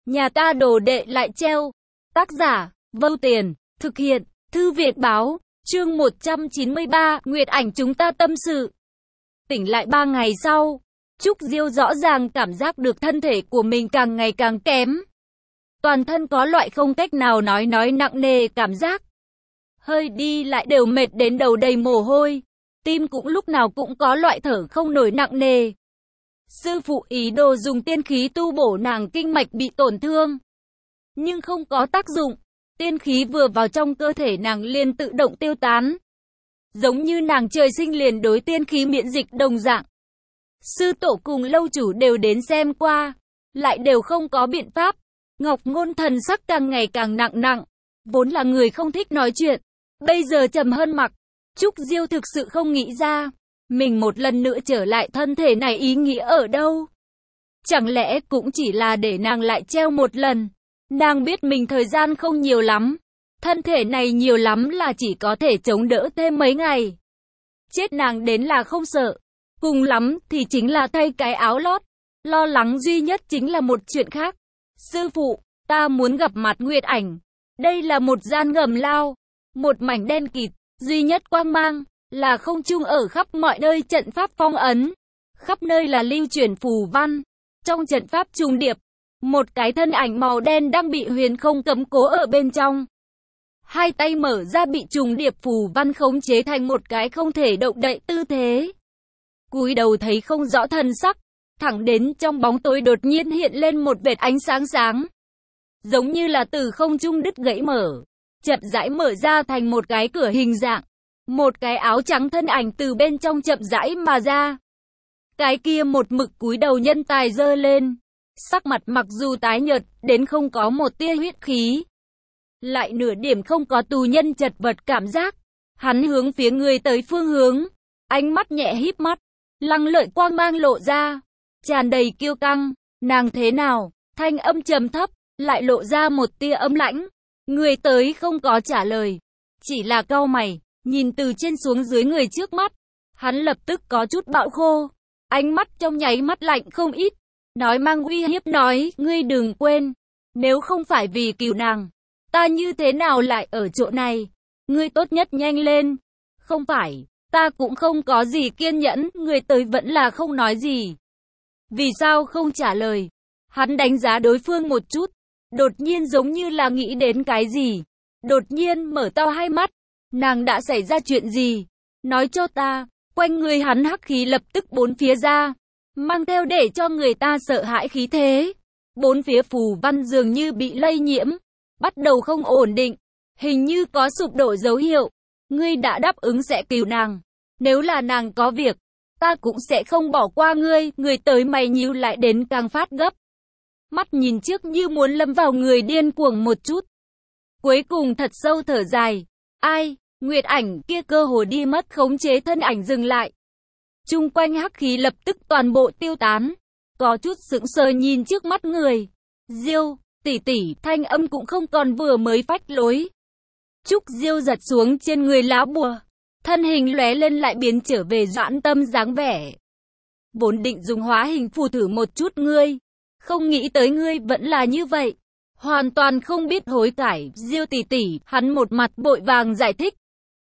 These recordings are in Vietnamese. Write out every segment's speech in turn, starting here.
Nhà ta đồ đệ lại treo. Tác giả, Vâu Tiền, thực hiện, Thư Viện Báo, chương 193, Nguyệt Ảnh chúng ta tâm sự. Tỉnh lại 3 ngày sau, Trúc Diêu rõ ràng cảm giác được thân thể của mình càng ngày càng kém. Toàn thân có loại không cách nào nói nặng nề cảm giác. Hơi đi lại đều mệt đến đầu đầy mồ hôi. Tim cũng lúc nào cũng có loại thở không nổi nặng nề. Sư phụ ý đồ dùng tiên khí tu bổ nàng kinh mạch bị tổn thương. Nhưng không có tác dụng. Tiên khí vừa vào trong cơ thể nàng liền tự động tiêu tán. Giống như nàng trời sinh liền đối tiên khí miễn dịch đồng dạng. Sư tổ cùng lâu chủ đều đến xem qua. Lại đều không có biện pháp. Ngọc Ngôn thần sắc càng ngày càng nặng. Vốn là người không thích nói chuyện. Bây giờ trầm hơn mặc. Trúc Diêu thực sự không nghĩ ra. Mình một lần nữa trở lại thân thể này ý nghĩa ở đâu? Chẳng lẽ cũng chỉ là để nàng lại treo một lần? Nàng biết mình thời gian không nhiều lắm. Thân thể này nhiều lắm là chỉ có thể chống đỡ thêm mấy ngày. Chết nàng đến là không sợ. Cùng lắm thì chính là thay cái áo lót. Lo lắng duy nhất chính là một chuyện khác. Sư phụ, ta muốn gặp mặt Nguyệt Ảnh. Đây là một gian ngầm lao. Một mảnh đen kịt, duy nhất quang mang là không trung ở khắp mọi nơi trận pháp phong ấn. Khắp nơi là lưu chuyển phù văn. Trong trận pháp trùng điệp, một cái thân ảnh màu đen đang bị huyền không cấm cố ở bên trong. Hai tay mở ra bị trùng điệp phù văn khống chế thành một cái không thể động đậy tư thế. Cúi đầu thấy không rõ thân sắc, thẳng đến trong bóng tối đột nhiên hiện lên một vệt ánh sáng sáng. Giống như là từ không trung đứt gãy mở, chậm rãi mở ra thành một cái cửa hình dạng. Một cái áo trắng thân ảnh từ bên trong chậm rãi mà ra. Cái kia một mực cúi đầu nhân tài giơ lên. Sắc mặt mặc dù tái nhợt, đến không có một tia huyết khí. Lại nửa điểm không có tù nhân chật vật cảm giác. Hắn hướng phía người tới phương hướng. Ánh mắt nhẹ híp mắt. Lăng lợi quang mang lộ ra. Tràn đầy kiêu căng. Nàng thế nào? Thanh âm trầm thấp. Lại lộ ra một tia âm lãnh. Người tới không có trả lời. Chỉ là cau mày. Nhìn từ trên xuống dưới người trước mắt. Hắn lập tức có chút bạo khô. Ánh mắt trong nháy mắt lạnh không ít. Nói mang uy hiếp nói, ngươi đừng quên. Nếu không phải vì cứu nàng, ta như thế nào lại ở chỗ này? Ngươi tốt nhất nhanh lên. Không phải, ta cũng không có gì kiên nhẫn. Người tới vẫn là không nói gì. Vì sao không trả lời? Hắn đánh giá đối phương một chút. Đột nhiên giống như là nghĩ đến cái gì. Đột nhiên mở to hai mắt. Nàng đã xảy ra chuyện gì? Nói cho ta. Quanh người hắn hắc khí lập tức bốn phía ra. Mang theo để cho người ta sợ hãi khí thế. Bốn phía phù văn dường như bị lây nhiễm. Bắt đầu không ổn định. Hình như có sụp đổ dấu hiệu. Ngươi đã đáp ứng sẽ cứu nàng. Nếu là nàng có việc, ta cũng sẽ không bỏ qua ngươi. Người tới mày nhíu lại đến càng phát gấp. Mắt nhìn trước như muốn lâm vào người điên cuồng một chút. Cuối cùng thật sâu thở dài. Ai? Nguyệt Ảnh kia cơ hồ đi mất khống chế thân ảnh dừng lại. Chung quanh hắc khí lập tức toàn bộ tiêu tán. Có chút sững sờ nhìn trước mắt người. Diêu, tỷ tỷ, thanh âm cũng không còn vừa mới phách lối. Trúc Diêu giật xuống trên người lá bùa. Thân hình lóe lên lại biến trở về Doãn Tâm dáng vẻ. Vốn định dùng hóa hình phù thử một chút ngươi. Không nghĩ tới ngươi vẫn là như vậy. Hoàn toàn không biết hối cải. Diêu tỷ tỷ, hắn một mặt vội vàng giải thích.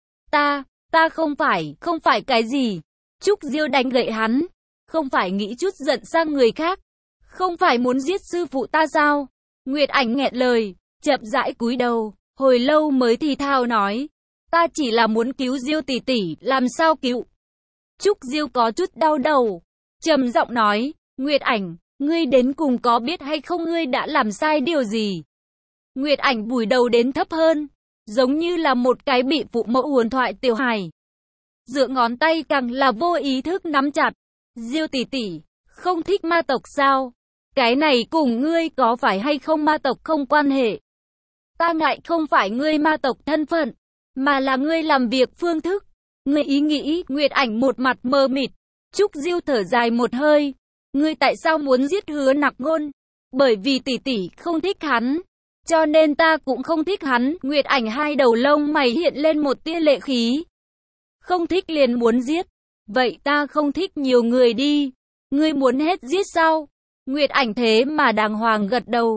Ta không phải cái gì. Trúc Diêu đánh gậy hắn. Không phải nghĩ chút giận sang người khác. Không phải muốn giết sư phụ ta sao? Nguyệt Ảnh nghẹn lời, chậm rãi cúi đầu, hồi lâu mới thì thào nói. Ta chỉ là muốn cứu Diêu tỷ tỷ, làm sao cứu? Trúc Diêu có chút đau đầu. Trầm giọng nói, Nguyệt Ảnh, ngươi đến cùng có biết hay không ngươi đã làm sai điều gì? Nguyệt Ảnh vùi đầu đến thấp hơn. Giống như là một cái bị phụ mẫu huấn thoại tiểu hài. Giữa ngón tay càng là vô ý thức nắm chặt. Diêu tỷ tỷ, không thích ma tộc sao? Cái này cùng ngươi có phải hay không ma tộc không quan hệ. Ta ngại không phải ngươi ma tộc thân phận, mà là ngươi làm việc phương thức. Ngươi ý nghĩ. Nguyệt Ảnh một mặt mờ mịt. Trúc Diêu thở dài một hơi. Ngươi tại sao muốn giết Hứa Nặc Ngôn? Bởi vì tỷ tỷ không thích hắn. Cho nên ta cũng không thích hắn. Nguyệt Ảnh hai đầu lông mày hiện lên một tia lệ khí. Không thích liền muốn giết. Vậy ta không thích nhiều người đi. Ngươi muốn hết giết sao? Nguyệt Ảnh thế mà đàng hoàng gật đầu.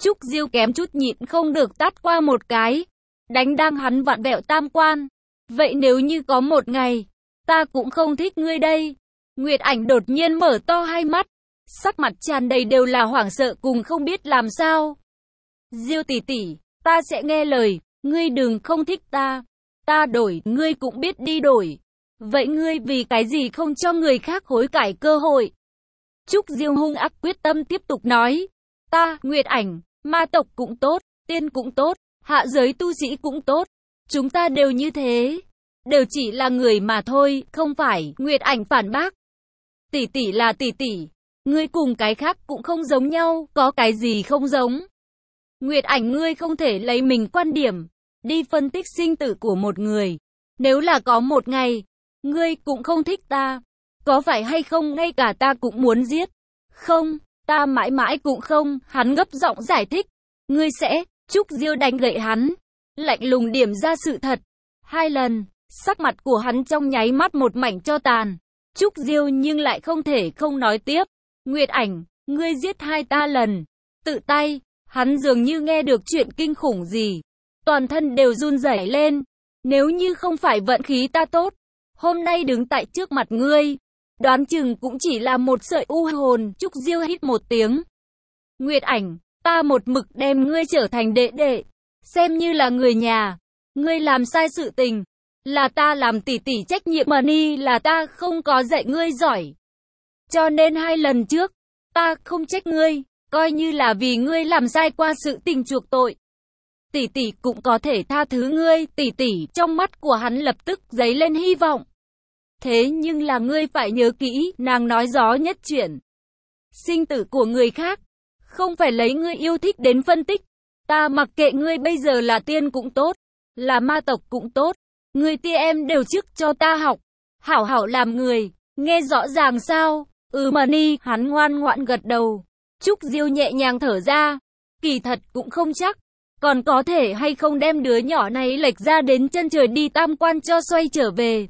Trúc Diêu kém chút nhịn không được tát qua một cái. Đánh đang hắn vặn vẹo tam quan. Vậy nếu như có một ngày, ta cũng không thích ngươi đây. Nguyệt Ảnh đột nhiên mở to hai mắt. Sắc mặt tràn đầy đều là hoảng sợ cùng không biết làm sao. Diêu tỷ tỷ, ta sẽ nghe lời, ngươi đừng không thích ta. Ta đổi, ngươi cũng biết đi đổi. Vậy ngươi vì cái gì không cho người khác hối cải cơ hội? Trúc Diêu hung ác quyết tâm tiếp tục nói. Ta, Nguyệt Ảnh, ma tộc cũng tốt, tiên cũng tốt, hạ giới tu sĩ cũng tốt. Chúng ta đều như thế. Đều chỉ là người mà thôi, không phải, Nguyệt Ảnh phản bác. Tỷ tỷ là tỷ tỷ. Ngươi cùng cái khác cũng không giống nhau, có cái gì không giống? Nguyệt Ảnh, ngươi không thể lấy mình quan điểm, đi phân tích sinh tử của một người. Nếu là có một ngày, ngươi cũng không thích ta, có phải hay không ngay cả ta cũng muốn giết? Không, ta mãi mãi cũng không, hắn gấp giọng giải thích. Ngươi sẽ, Trúc Diêu đánh gậy hắn, lạnh lùng điểm ra sự thật. 2 lần, sắc mặt của hắn trong nháy mắt một mảnh tro tàn. Trúc Diêu nhưng lại không thể không nói tiếp. Nguyệt Ảnh, ngươi giết hai ta lần, tự tay. Hắn dường như nghe được chuyện kinh khủng gì, toàn thân đều run rẩy lên. Nếu như không phải vận khí ta tốt, hôm nay đứng tại trước mặt ngươi, đoán chừng cũng chỉ là một sợi u hồn. Trúc Diêu hít một tiếng. Nguyệt Ảnh, ta một mực đem ngươi trở thành đệ đệ, xem như là người nhà. Ngươi làm sai sự tình, là ta làm tỷ tỷ trách nhiệm mà ni là ta không có dạy ngươi giỏi. Cho nên 2 lần trước, ta không trách ngươi, coi như là vì ngươi làm sai qua sự tình chuộc tội. Tỷ tỷ cũng có thể tha thứ ngươi, tỷ tỷ, trong mắt của hắn lập tức dấy lên hy vọng. Thế nhưng là ngươi phải nhớ kỹ, nàng nói rõ nhất chuyện. Sinh tử của người khác, không phải lấy ngươi yêu thích đến phân tích. Ta mặc kệ ngươi bây giờ là tiên cũng tốt, là ma tộc cũng tốt. Ngươi tia em đều trước cho ta học, hảo hảo làm người, nghe rõ ràng sao? Mà ni, hắn ngoan ngoãn gật đầu. Trúc Diêu nhẹ nhàng thở ra, kỳ thật cũng không chắc, còn có thể hay không đem đứa nhỏ này lệch ra đến chân trời đi tam quan cho xoay trở về.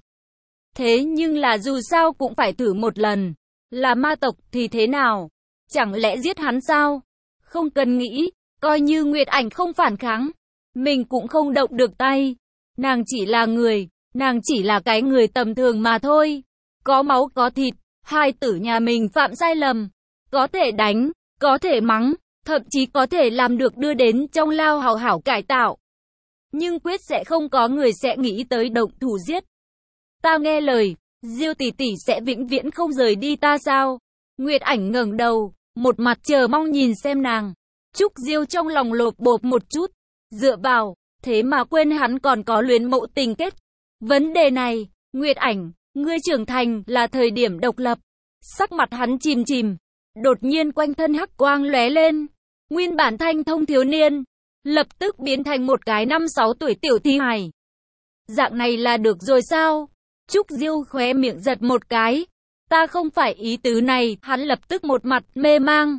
Thế nhưng là dù sao cũng phải thử một lần, là ma tộc thì thế nào? Chẳng lẽ giết hắn sao? Không cần nghĩ, coi như Nguyệt Ảnh không phản kháng, mình cũng không động được tay. Nàng chỉ là người, nàng chỉ là cái người tầm thường mà thôi. Có máu có thịt, hai tử nhà mình phạm sai lầm, có thể đánh, có thể mắng, thậm chí có thể làm được đưa đến trong lao hảo hảo cải tạo. Nhưng quyết sẽ không có người sẽ nghĩ tới động thủ giết. Ta nghe lời, Diêu tỷ tỷ sẽ vĩnh viễn không rời đi ta sao? Nguyệt Ảnh ngẩng đầu, một mặt chờ mong nhìn xem nàng. Trúc Diêu trong lòng lột bột một chút, dựa vào, thế mà quên hắn còn có luyến mộ tình kết. Vấn đề này, Nguyệt Ảnh, ngươi trưởng thành là thời điểm độc lập. Sắc mặt hắn chìm chìm, đột nhiên quanh thân hắc quang lóe lên. Nguyên bản thanh thông thiếu niên, lập tức biến thành một cái 5-6 tuổi tiểu thi hài. Dạng này là được rồi sao? Trúc Diêu khóe miệng giật một cái. Ta không phải ý tứ này, hắn lập tức một mặt mê mang.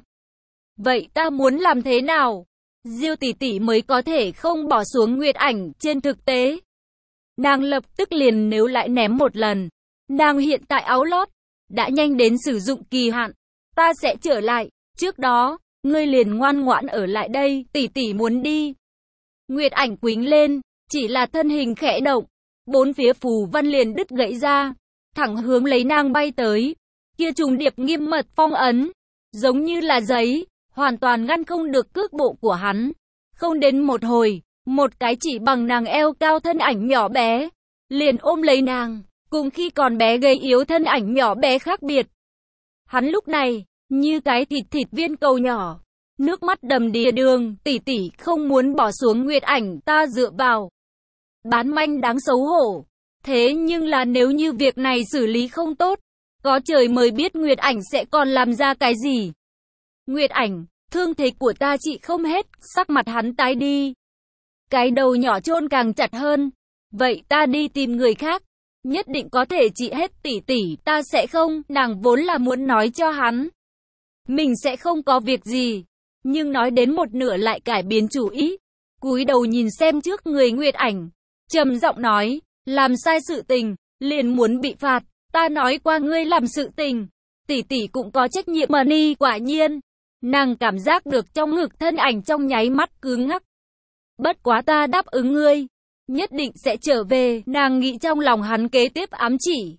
Vậy ta muốn làm thế nào? Diêu tỷ tỷ mới có thể không bỏ xuống Nguyệt Ảnh trên thực tế. Nàng lập tức liền nếu lại ném một lần. Nàng hiện tại áo lót, đã nhanh đến sử dụng kỳ hạn. Ta sẽ trở lại, trước đó, ngươi liền ngoan ngoãn ở lại đây, tỷ tỷ muốn đi. Nguyệt Ảnh quýnh lên, chỉ là thân hình khẽ động. 4 phía phù văn liền đứt gãy ra, thẳng hướng lấy nàng bay tới. Kia trùng điệp nghiêm mật phong ấn, giống như là giấy, hoàn toàn ngăn không được cước bộ của hắn. Không đến một hồi, một cái chỉ bằng nàng eo cao thân ảnh nhỏ bé, liền ôm lấy nàng, cùng khi còn bé gầy yếu thân ảnh nhỏ bé khác biệt. Hắn lúc này, như cái thịt viên cầu nhỏ, nước mắt đầm đìa đường, tỷ tỷ không muốn bỏ xuống Nguyệt Ảnh, ta dựa vào. Bán manh đáng xấu hổ. Thế nhưng là nếu như việc này xử lý không tốt, có trời mới biết Nguyệt Ảnh sẽ còn làm ra cái gì. Nguyệt Ảnh, thương thế của ta trị không hết, sắc mặt hắn tái đi. Cái đầu nhỏ chôn càng chặt hơn. Vậy ta đi tìm người khác, nhất định có thể trị hết tỷ tỷ, ta sẽ không, nàng vốn là muốn nói cho hắn. Mình sẽ không có việc gì, nhưng nói đến một nửa lại cải biến chủ ý. Cúi đầu nhìn xem trước người Nguyệt Ảnh, trầm giọng nói, làm sai sự tình, liền muốn bị phạt, ta nói qua ngươi làm sự tình, tỷ tỷ cũng có trách nhiệm mà ni, quả nhiên. Nàng cảm giác được trong ngực thân ảnh trong nháy mắt cứng ngắc. Bất quá ta đáp ứng ngươi, nhất định sẽ trở về, nàng nghĩ trong lòng hắn kế tiếp ám chỉ.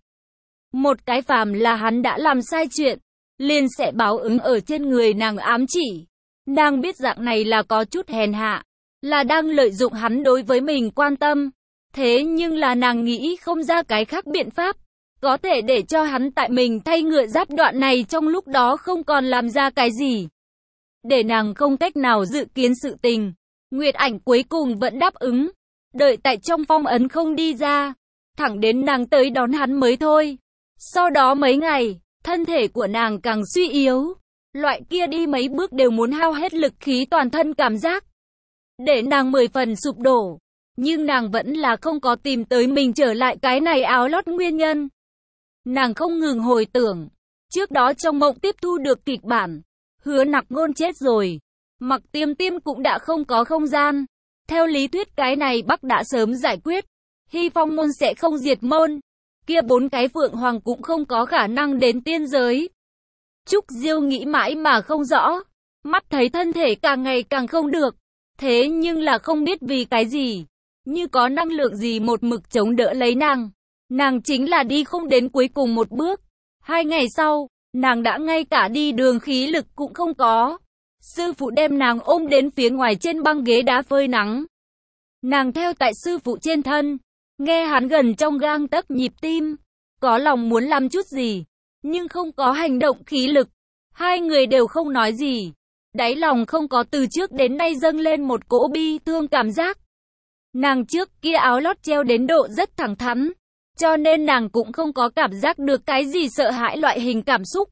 Một cái phàm là hắn đã làm sai chuyện, liền sẽ báo ứng ở trên người nàng ám chỉ. Nàng biết dạng này là có chút hèn hạ, là đang lợi dụng hắn đối với mình quan tâm. Thế nhưng là nàng nghĩ không ra cái khác biện pháp, có thể để cho hắn tại mình thay ngựa giáp đoạn này trong lúc đó không còn làm ra cái gì. Để nàng không cách nào dự kiến sự tình, Nguyệt Ảnh cuối cùng vẫn đáp ứng, đợi tại trong phong ấn không đi ra, thẳng đến nàng tới đón hắn mới thôi. Sau đó mấy ngày, thân thể của nàng càng suy yếu, loại kia đi mấy bước đều muốn hao hết lực khí toàn thân cảm giác, để nàng 10 phần sụp đổ. Nhưng nàng vẫn là không có tìm tới mình trở lại cái này áo lót nguyên nhân. Nàng không ngừng hồi tưởng, trước đó trong mộng tiếp thu được kịch bản, Hứa Nặc Ngôn chết rồi, Mặc Tiêm Tiêm cũng đã không có không gian. Theo lý thuyết cái này Bắc đã sớm giải quyết, Hy Phong môn sẽ không diệt môn, kia 4 cái Phượng Hoàng cũng không có khả năng đến tiên giới. Trúc Diêu nghĩ mãi mà không rõ, mắt thấy thân thể càng ngày càng không được, thế nhưng là không biết vì cái gì, như có năng lượng gì một mực chống đỡ lấy nàng. Nàng chính là đi không đến cuối cùng một bước. 2 ngày sau, nàng đã ngay cả đi đường khí lực cũng không có. Sư phụ đem nàng ôm đến phía ngoài trên băng ghế đá phơi nắng. Nàng theo tại sư phụ trên thân, nghe hắn gần trong gang tấc nhịp tim, có lòng muốn làm chút gì, nhưng không có hành động khí lực. Hai người đều không nói gì, đáy lòng không có từ trước đến nay dâng lên một cỗ bi thương cảm giác. Nàng trước kia áo lót treo đến độ rất thẳng thắn, cho nên nàng cũng không có cảm giác được cái gì sợ hãi loại hình cảm xúc.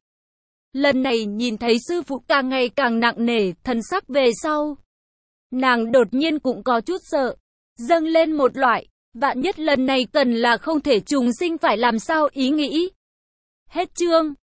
Lần này nhìn thấy sư phụ càng ngày càng nặng nề, thần sắc về sau, nàng đột nhiên cũng có chút sợ, dâng lên một loại, vạn nhất lần này cần là không thể trùng sinh phải làm sao ý nghĩ. Hết chương.